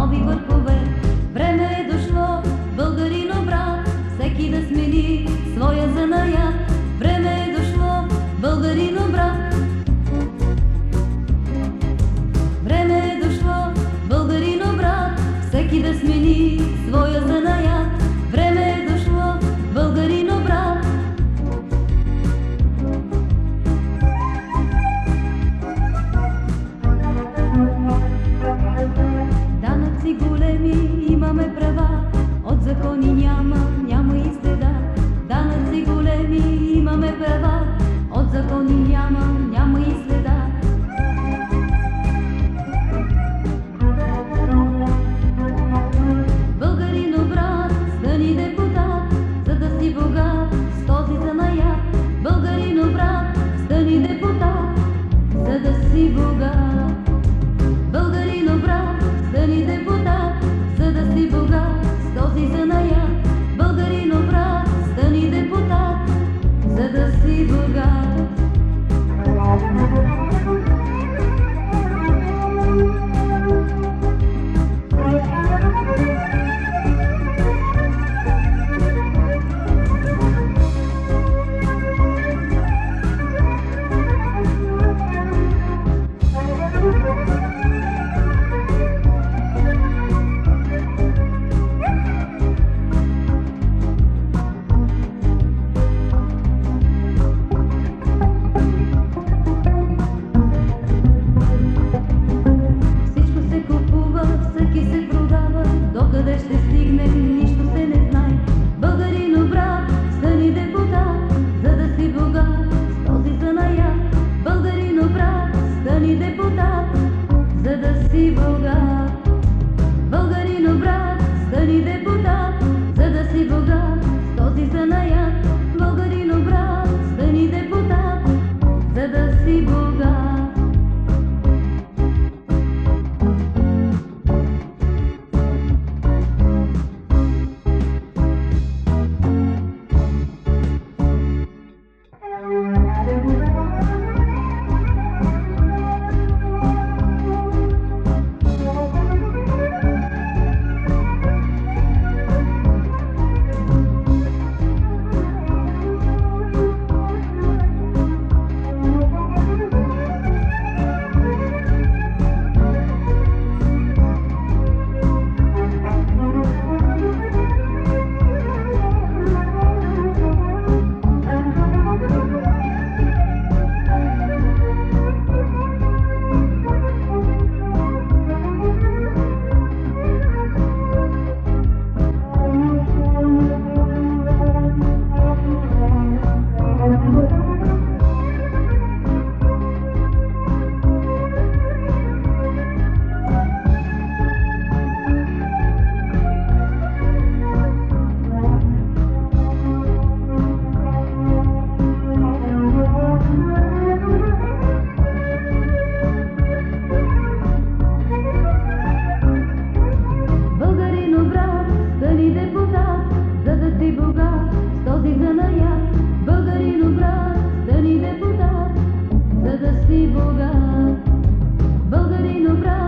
нови върхове. Време е дошло, българино брат, всеки да смени своя занаят. Време е дошло, българино брат. Време е дошло, българино брат, всеки да смени своя занаят. Време е дошло, българино брат. Данъци големи, имаме права, от закони няма и следа. Данъци големи, имаме права, от закони няма и следа. Българино брат, стани депутат, за да си богат с този занаят. Българино брат, стани депутат, за да си богат. Българино брат, стани депутат, за да си богат с този занаят. Българино брат, стани депутат, за да си богат. Докъде ще стигне, нищо се не знае. Българино брат, стани депутат, за да си богат с този занаят. Българино брат, стани депутат, за да си богат. Българино брат, стани депутат, за да си богат с този занаят. Българино брат, стани депутат, за да си богат. Българино брат, стани депутат, за да си богат. Българино брат,